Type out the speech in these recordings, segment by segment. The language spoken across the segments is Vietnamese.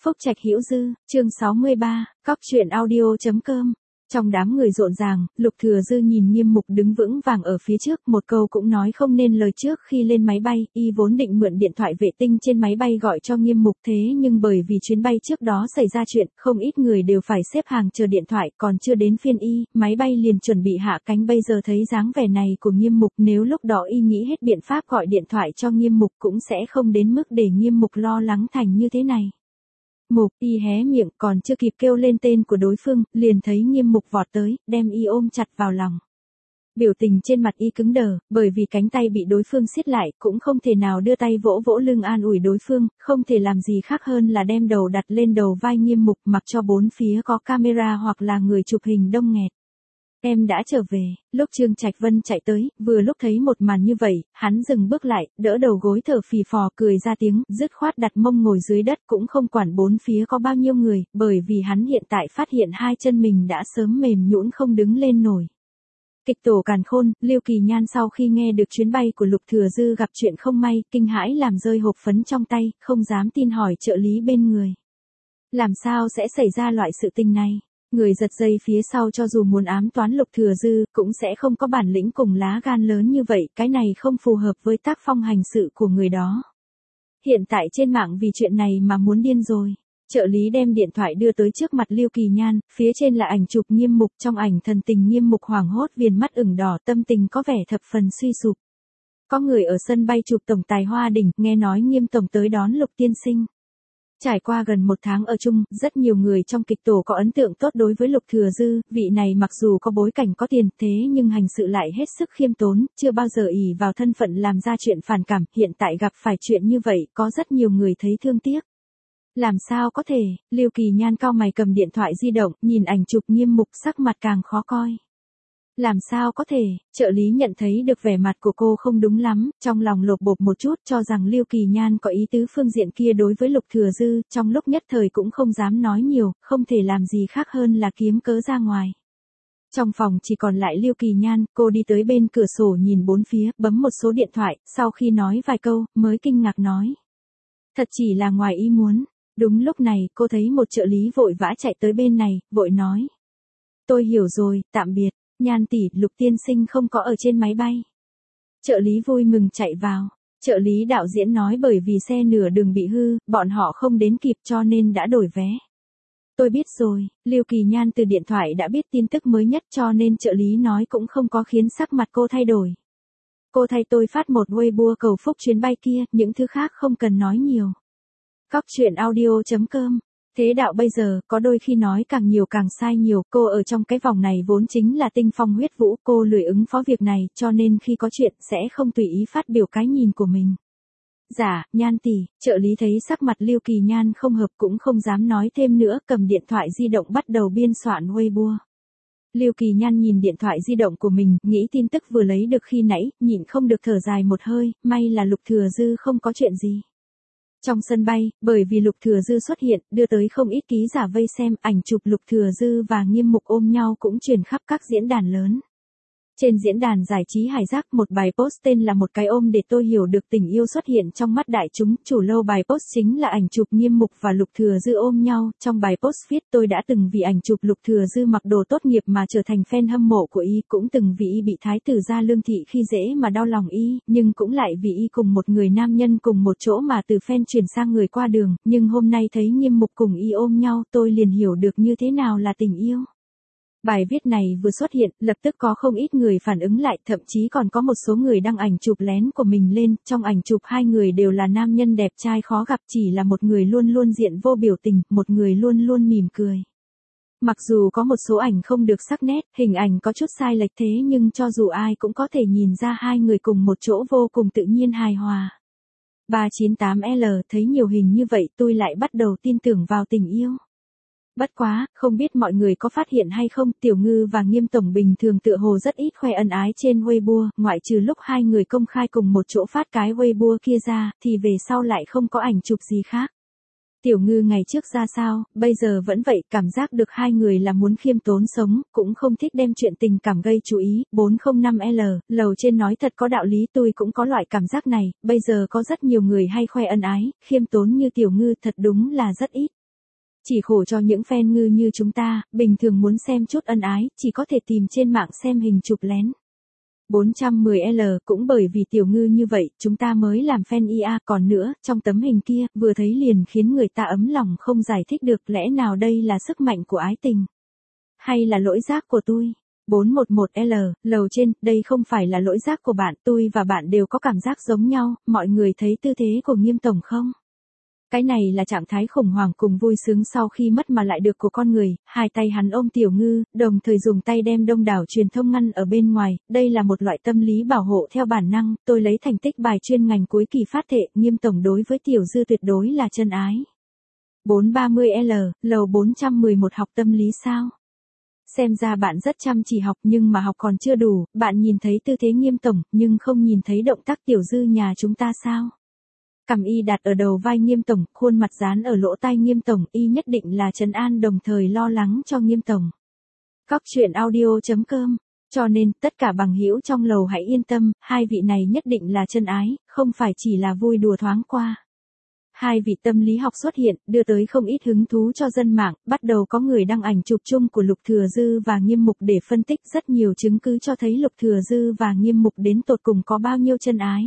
Phúc Trạch Hữu Dư, chương 63, Cóc truyện audio.com. Trong đám người rộn ràng, Lục Thừa Dư nhìn Nghiêm Mục đứng vững vàng ở phía trước, một câu cũng nói không nên lời trước khi lên máy bay, y vốn định mượn điện thoại vệ tinh trên máy bay gọi cho Nghiêm Mục thế nhưng bởi vì chuyến bay trước đó xảy ra chuyện, không ít người đều phải xếp hàng chờ điện thoại, còn chưa đến phiên y, máy bay liền chuẩn bị hạ cánh bây giờ thấy dáng vẻ này của Nghiêm Mục nếu lúc đó y nghĩ hết biện pháp gọi điện thoại cho Nghiêm Mục cũng sẽ không đến mức để Nghiêm Mục lo lắng thành như thế này. Mục, y hé miệng còn chưa kịp kêu lên tên của đối phương, liền thấy Nghiêm Mục vọt tới, đem y ôm chặt vào lòng. Biểu tình trên mặt y cứng đờ, bởi vì cánh tay bị đối phương siết lại, cũng không thể nào đưa tay vỗ vỗ lưng an ủi đối phương, không thể làm gì khác hơn là đem đầu đặt lên đầu vai Nghiêm Mục mặc cho bốn phía có camera hoặc là người chụp hình đông nghẹt. Em đã trở về, lúc Trương Trạch Vân chạy tới, vừa lúc thấy một màn như vậy, hắn dừng bước lại, đỡ đầu gối thở phì phò cười ra tiếng, dứt khoát đặt mông ngồi dưới đất cũng không quản bốn phía có bao nhiêu người, bởi vì hắn hiện tại phát hiện hai chân mình đã sớm mềm nhũn không đứng lên nổi. Kịch tổ Càn Khôn, Lưu Kỳ Nhan sau khi nghe được chuyến bay của Lục Thừa Dư gặp chuyện không may, kinh hãi làm rơi hộp phấn trong tay, không dám tin hỏi trợ lý bên người. Làm sao sẽ xảy ra loại sự tình này? Người giật dây phía sau cho dù muốn ám toán Lục Thừa Dư, cũng sẽ không có bản lĩnh cùng lá gan lớn như vậy, cái này không phù hợp với tác phong hành sự của người đó. Hiện tại trên mạng vì chuyện này mà muốn điên rồi. Trợ lý đem điện thoại đưa tới trước mặt Lưu Kỳ Nhan, phía trên là ảnh chụp Nghiêm Mục, trong ảnh thần tình Nghiêm Mục hoảng hốt viền mắt ửng đỏ, tâm tình có vẻ thập phần suy sụp. Có người ở sân bay chụp tổng tài Hoa Đỉnh, nghe nói Nghiêm tổng tới đón Lục tiên sinh. Trải qua gần một tháng ở chung, rất nhiều người trong kịch tổ có ấn tượng tốt đối với Lục Thừa Dư, vị này mặc dù có bối cảnh có tiền thế nhưng hành sự lại hết sức khiêm tốn, chưa bao giờ ỷ vào thân phận làm ra chuyện phản cảm, hiện tại gặp phải chuyện như vậy, có rất nhiều người thấy thương tiếc. Làm sao có thể, Lưu Kỳ Nhan cau mày cầm điện thoại di động, nhìn ảnh chụp Nghiêm Mục sắc mặt càng khó coi. Làm sao có thể, trợ lý nhận thấy được vẻ mặt của cô không đúng lắm, trong lòng lột bột một chút cho rằng Lưu Kỳ Nhan có ý tứ phương diện kia đối với Lục Thừa Dư, trong lúc nhất thời cũng không dám nói nhiều, không thể làm gì khác hơn là kiếm cớ ra ngoài. Trong phòng chỉ còn lại Lưu Kỳ Nhan, cô đi tới bên cửa sổ nhìn bốn phía, bấm một số điện thoại, sau khi nói vài câu, mới kinh ngạc nói. Thật chỉ là ngoài ý muốn. Đúng lúc này, cô thấy một trợ lý vội vã chạy tới bên này, vội nói. Tôi hiểu rồi, tạm biệt. Nhan tỷ, Lục tiên sinh không có ở trên máy bay. Trợ lý vui mừng chạy vào. Trợ lý đạo diễn nói bởi vì xe nửa đường bị hư, bọn họ không đến kịp cho nên đã đổi vé. Tôi biết rồi, Lưu Kỳ Nhan từ điện thoại đã biết tin tức mới nhất cho nên trợ lý nói cũng không có khiến sắc mặt cô thay đổi. Cô thay tôi phát một Weibo cầu phúc chuyến bay kia, những thứ khác không cần nói nhiều. Cóc truyện audio.com. Thế đạo bây giờ, có đôi khi nói càng nhiều càng sai nhiều, cô ở trong cái vòng này vốn chính là tinh phong huyết vũ, cô lười ứng phó việc này, cho nên khi có chuyện, sẽ không tùy ý phát biểu cái nhìn của mình. Dạ, Nhan tỷ, trợ lý thấy sắc mặt Lưu Kỳ Nhan không hợp cũng không dám nói thêm nữa, cầm điện thoại di động bắt đầu biên soạn Weibo. Lưu Kỳ Nhan nhìn điện thoại di động của mình, nghĩ tin tức vừa lấy được khi nãy, nhịn không được thở dài một hơi, may là Lục Thừa Dư không có chuyện gì. Trong sân bay, bởi vì Lục Thừa Dư xuất hiện, đưa tới không ít ký giả vây xem, ảnh chụp Lục Thừa Dư và Nghiêm Mục ôm nhau cũng truyền khắp các diễn đàn lớn. Trên diễn đàn giải trí Hải Giác, một bài post tên là Một cái ôm để tôi hiểu được tình yêu xuất hiện trong mắt đại chúng, chủ lâu bài post chính là ảnh chụp Nghiêm Mục và Lục Thừa Dư ôm nhau, trong bài post viết tôi đã từng vì ảnh chụp Lục Thừa Dư mặc đồ tốt nghiệp mà trở thành fan hâm mộ của y, cũng từng vì y bị thái tử gia Lương Thị khi dễ mà đau lòng y, nhưng cũng lại vì y cùng một người nam nhân cùng một chỗ mà từ fan chuyển sang người qua đường, nhưng hôm nay thấy Nghiêm Mục cùng y ôm nhau tôi liền hiểu được như thế nào là tình yêu. Bài viết này vừa xuất hiện, lập tức có không ít người phản ứng lại, thậm chí còn có một số người đăng ảnh chụp lén của mình lên, trong ảnh chụp hai người đều là nam nhân đẹp trai khó gặp, chỉ là một người luôn luôn diện vô biểu tình, một người luôn luôn mỉm cười. Mặc dù có một số ảnh không được sắc nét, hình ảnh có chút sai lệch thế nhưng cho dù ai cũng có thể nhìn ra hai người cùng một chỗ vô cùng tự nhiên hài hòa. 398L thấy nhiều hình như vậy tôi lại bắt đầu tin tưởng vào tình yêu. Bất quá, không biết mọi người có phát hiện hay không, Tiểu Ngư và Nghiêm tổng bình thường tựa hồ rất ít khoe ân ái trên Weibo, ngoại trừ lúc hai người công khai cùng một chỗ phát cái Weibo kia ra, thì về sau lại không có ảnh chụp gì khác. Tiểu Ngư ngày trước ra sao, bây giờ vẫn vậy, cảm giác được hai người là muốn khiêm tốn sống, cũng không thích đem chuyện tình cảm gây chú ý. 405L, lầu trên nói thật có đạo lý, tôi cũng có loại cảm giác này, bây giờ có rất nhiều người hay khoe ân ái, khiêm tốn như Tiểu Ngư thật đúng là rất ít. Chỉ khổ cho những fan ngư như chúng ta, bình thường muốn xem chút ân ái, chỉ có thể tìm trên mạng xem hình chụp lén. 410L cũng bởi vì tiểu ngư như vậy, chúng ta mới làm fan IA, còn nữa, trong tấm hình kia, vừa thấy liền khiến người ta ấm lòng không giải thích được, lẽ nào đây là sức mạnh của ái tình? Hay là lỗi giác của tôi? 411L, lầu trên, đây không phải là lỗi giác của bạn, tôi và bạn đều có cảm giác giống nhau, mọi người thấy tư thế của Nghiêm tổng không? Cái này là trạng thái khủng hoảng cùng vui sướng sau khi mất mà lại được của con người, hai tay hắn ôm tiểu ngư, đồng thời dùng tay đem đông đảo truyền thông ngăn ở bên ngoài, đây là một loại tâm lý bảo hộ theo bản năng, tôi lấy thành tích bài chuyên ngành cuối kỳ phát thệ, Nghiêm tổng đối với tiểu dư tuyệt đối là chân ái. 430L, lầu 411 học tâm lý sao? Xem ra bạn rất chăm chỉ học nhưng mà học còn chưa đủ, bạn nhìn thấy tư thế Nghiêm tổng, nhưng không nhìn thấy động tác tiểu dư nhà chúng ta sao? Cằm y đặt ở đầu vai Nghiêm tổng, khuôn mặt dán ở lỗ tai Nghiêm tổng, y nhất định là trấn an đồng thời lo lắng cho Nghiêm tổng. Cóc truyện audio.com. Cho nên, tất cả bằng hữu trong lầu hãy yên tâm, hai vị này nhất định là chân ái, không phải chỉ là vui đùa thoáng qua. Hai vị tâm lý học xuất hiện, đưa tới không ít hứng thú cho dân mạng, bắt đầu có người đăng ảnh chụp chung của Lục Thừa Dư và Nghiêm Mục để phân tích rất nhiều chứng cứ cho thấy Lục Thừa Dư và Nghiêm Mục đến tột cùng có bao nhiêu chân ái.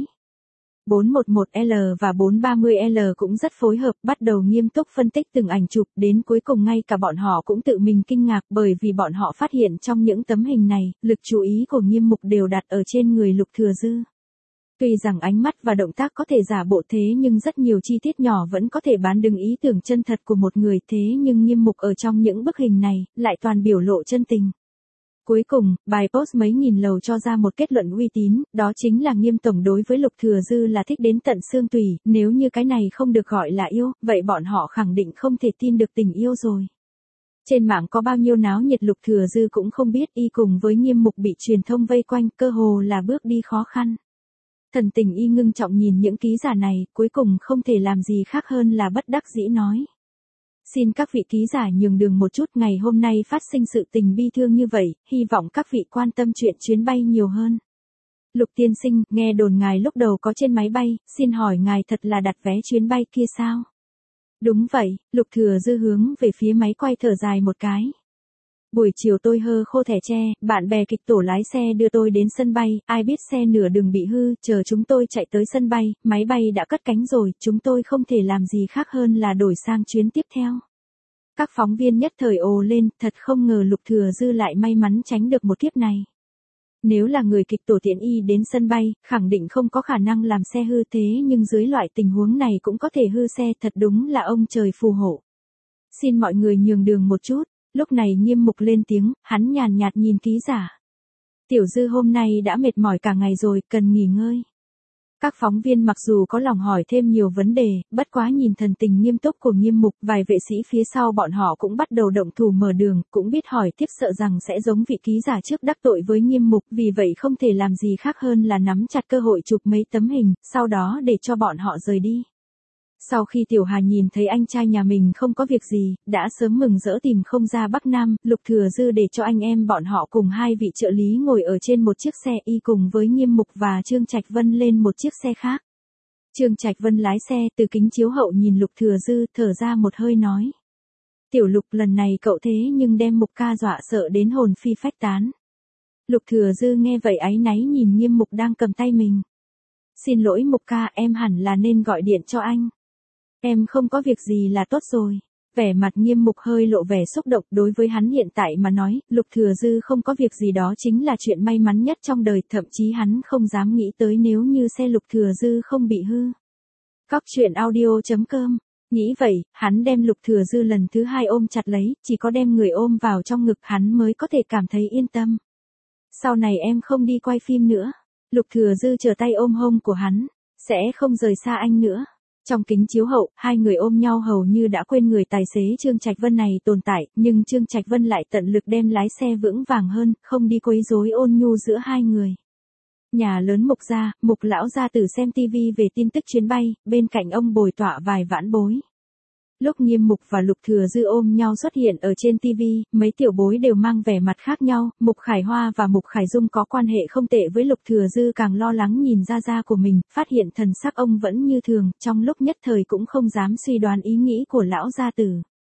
411L và 430L cũng rất phối hợp, bắt đầu nghiêm túc phân tích từng ảnh chụp, đến cuối cùng ngay cả bọn họ cũng tự mình kinh ngạc bởi vì bọn họ phát hiện trong những tấm hình này, lực chú ý của Nghiêm Mục đều đặt ở trên người Lục Thừa Dư. Tuy rằng ánh mắt và động tác có thể giả bộ thế nhưng rất nhiều chi tiết nhỏ vẫn có thể bán đứng ý tưởng chân thật của một người, thế nhưng Nghiêm Mục ở trong những bức hình này, lại toàn biểu lộ chân tình. Cuối cùng, bài post mấy nghìn lầu cho ra một kết luận uy tín, đó chính là Nghiêm tổng đối với Lục Thừa Dư là thích đến tận xương tủy, nếu như cái này không được gọi là yêu, vậy bọn họ khẳng định không thể tin được tình yêu rồi. Trên mạng có bao nhiêu náo nhiệt Lục Thừa Dư cũng không biết, y cùng với Nghiêm Mục bị truyền thông vây quanh, cơ hồ là bước đi khó khăn. Thần tình y ngưng trọng nhìn những ký giả này, cuối cùng không thể làm gì khác hơn là bất đắc dĩ nói. Xin các vị ký giả nhường đường một chút, ngày hôm nay phát sinh sự tình bi thương như vậy, hy vọng các vị quan tâm chuyện chuyến bay nhiều hơn. Lục tiên sinh, nghe đồn ngài lúc đầu có trên máy bay, xin hỏi ngài thật là đặt vé chuyến bay kia sao? Đúng vậy, Lục Thừa Dư hướng về phía máy quay thở dài một cái. Buổi chiều tôi hơ khô thẻ tre, bạn bè kịch tổ lái xe đưa tôi đến sân bay, ai biết xe nửa đường bị hư, chờ chúng tôi chạy tới sân bay, máy bay đã cất cánh rồi, chúng tôi không thể làm gì khác hơn là đổi sang chuyến tiếp theo. Các phóng viên nhất thời ồ lên, thật không ngờ Lục Thừa Dư lại may mắn tránh được một kiếp này. Nếu là người kịch tổ tiện y đến sân bay, khẳng định không có khả năng làm xe hư, thế nhưng dưới loại tình huống này cũng có thể hư xe, thật đúng là ông trời phù hộ. Xin mọi người nhường đường một chút. Lúc này Nghiêm Mục lên tiếng, hắn nhàn nhạt nhìn ký giả. Tiểu Dư hôm nay đã mệt mỏi cả ngày rồi, cần nghỉ ngơi. Các phóng viên mặc dù có lòng hỏi thêm nhiều vấn đề, bất quá nhìn thần tình nghiêm túc của Nghiêm Mục, vài vệ sĩ phía sau bọn họ cũng bắt đầu động thủ mở đường, cũng biết hỏi tiếp sợ rằng sẽ giống vị ký giả trước đắc tội với Nghiêm Mục, vì vậy không thể làm gì khác hơn là nắm chặt cơ hội chụp mấy tấm hình, sau đó để cho bọn họ rời đi. Sau khi Tiểu Hà nhìn thấy anh trai nhà mình không có việc gì, đã sớm mừng rỡ tìm không ra Bắc Nam, Lục Thừa Dư để cho anh em bọn họ cùng hai vị trợ lý ngồi ở trên một chiếc xe, y cùng với Nghiêm Mục và Trương Trạch Vân lên một chiếc xe khác. Trương Trạch Vân lái xe, từ kính chiếu hậu nhìn Lục Thừa Dư, thở ra một hơi nói. Tiểu Lục, lần này cậu thế nhưng đem Mục ca dọa sợ đến hồn phi phách tán. Lục Thừa Dư nghe vậy áy náy nhìn Nghiêm Mục đang cầm tay mình. Xin lỗi Mục ca, em hẳn là nên gọi điện cho anh. Em không có việc gì là tốt rồi. Vẻ mặt Nghiêm Mục hơi lộ vẻ xúc động, đối với hắn hiện tại mà nói, Lục Thừa Dư không có việc gì đó chính là chuyện may mắn nhất trong đời, thậm chí hắn không dám nghĩ tới nếu như xe Lục Thừa Dư không bị hư. Cóc truyện audio.com. Nghĩ vậy, hắn đem Lục Thừa Dư lần thứ hai ôm chặt lấy, chỉ có đem người ôm vào trong ngực hắn mới có thể cảm thấy yên tâm. Sau này em không đi quay phim nữa. Lục Thừa Dư trở tay ôm hông của hắn, sẽ không rời xa anh nữa. Trong kính chiếu hậu, hai người ôm nhau hầu như đã quên người tài xế Trương Trạch Vân này tồn tại, nhưng Trương Trạch Vân lại tận lực đem lái xe vững vàng hơn, không đi quấy rối ôn nhu giữa hai người. Nhà lớn Mục gia, Mục lão gia tử xem TV về tin tức chuyến bay, bên cạnh ông bồi tọa vài vãn bối. Lúc Nghiêm Mục và Lục Thừa Dư ôm nhau xuất hiện ở trên TV, mấy tiểu bối đều mang vẻ mặt khác nhau, Mục Khải Hoa và Mục Khải Dung có quan hệ không tệ với Lục Thừa Dư càng lo lắng nhìn ra của mình, phát hiện thần sắc ông vẫn như thường, trong lúc nhất thời cũng không dám suy đoán ý nghĩ của lão gia tử.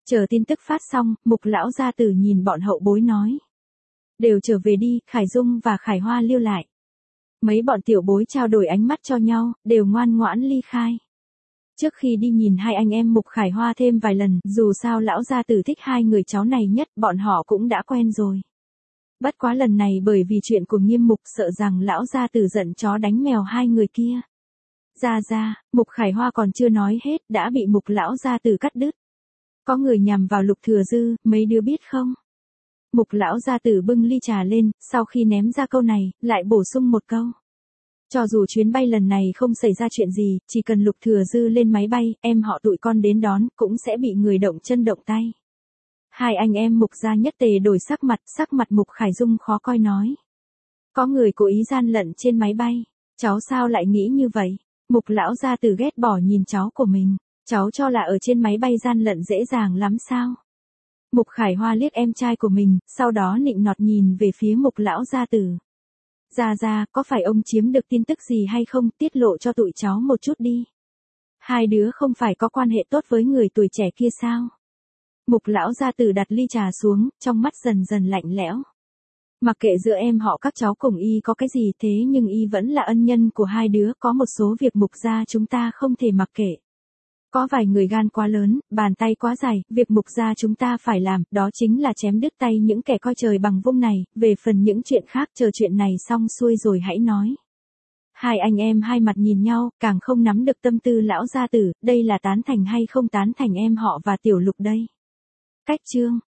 Chờ tin tức phát xong, Mục lão gia tử nhìn bọn hậu bối nói. Đều trở về đi, Khải Dung và Khải Hoa lưu lại. Mấy bọn tiểu bối trao đổi ánh mắt cho nhau, đều ngoan ngoãn ly khai. Trước khi đi nhìn hai anh em Mục Khải Hoa thêm vài lần, dù sao lão gia tử thích hai người cháu này nhất, bọn họ cũng đã quen rồi. Bất quá lần này bởi vì chuyện của Nghiêm Mục sợ rằng lão gia tử giận chó đánh mèo hai người kia. Ra, Mục Khải Hoa còn chưa nói hết đã bị Mục lão gia tử cắt đứt. Có người nhằm vào Lục Thừa Dư, mấy đứa biết không? Mục lão gia tử bưng ly trà lên, sau khi ném ra câu này, lại bổ sung một câu. Cho dù chuyến bay lần này không xảy ra chuyện gì, chỉ cần Lục Thừa Dư lên máy bay, em họ tụi con đến đón, cũng sẽ bị người động chân động tay. Hai anh em Mục gia nhất tề đổi sắc mặt Mục Khải Dung khó coi nói. Có người cố ý gian lận trên máy bay, cháu sao lại nghĩ như vậy? Mục lão gia tử ghét bỏ nhìn cháu của mình, cháu cho là ở trên máy bay gian lận dễ dàng lắm sao? Mục Khải Hoa liếc em trai của mình, sau đó nịnh nọt nhìn về phía Mục lão gia tử. Ra, có phải ông chiếm được tin tức gì hay không, tiết lộ cho tụi cháu một chút đi. Hai đứa không phải có quan hệ tốt với người tuổi trẻ kia sao? Mục lão gia tử đặt ly trà xuống, trong mắt dần dần lạnh lẽo. Mặc kệ giữa em họ các cháu cùng y có cái gì thế nhưng y vẫn là ân nhân của hai đứa, có một số việc Mục gia chúng ta không thể mặc kệ. Có vài người gan quá lớn, bàn tay quá dài, việc Mục gia chúng ta phải làm, đó chính là chém đứt tay những kẻ coi trời bằng vung này, về phần những chuyện khác chờ chuyện này xong xuôi rồi hãy nói. Hai anh em hai mặt nhìn nhau, càng không nắm được tâm tư lão gia tử, đây là tán thành hay không tán thành em họ và Tiểu Lục đây. Cách chương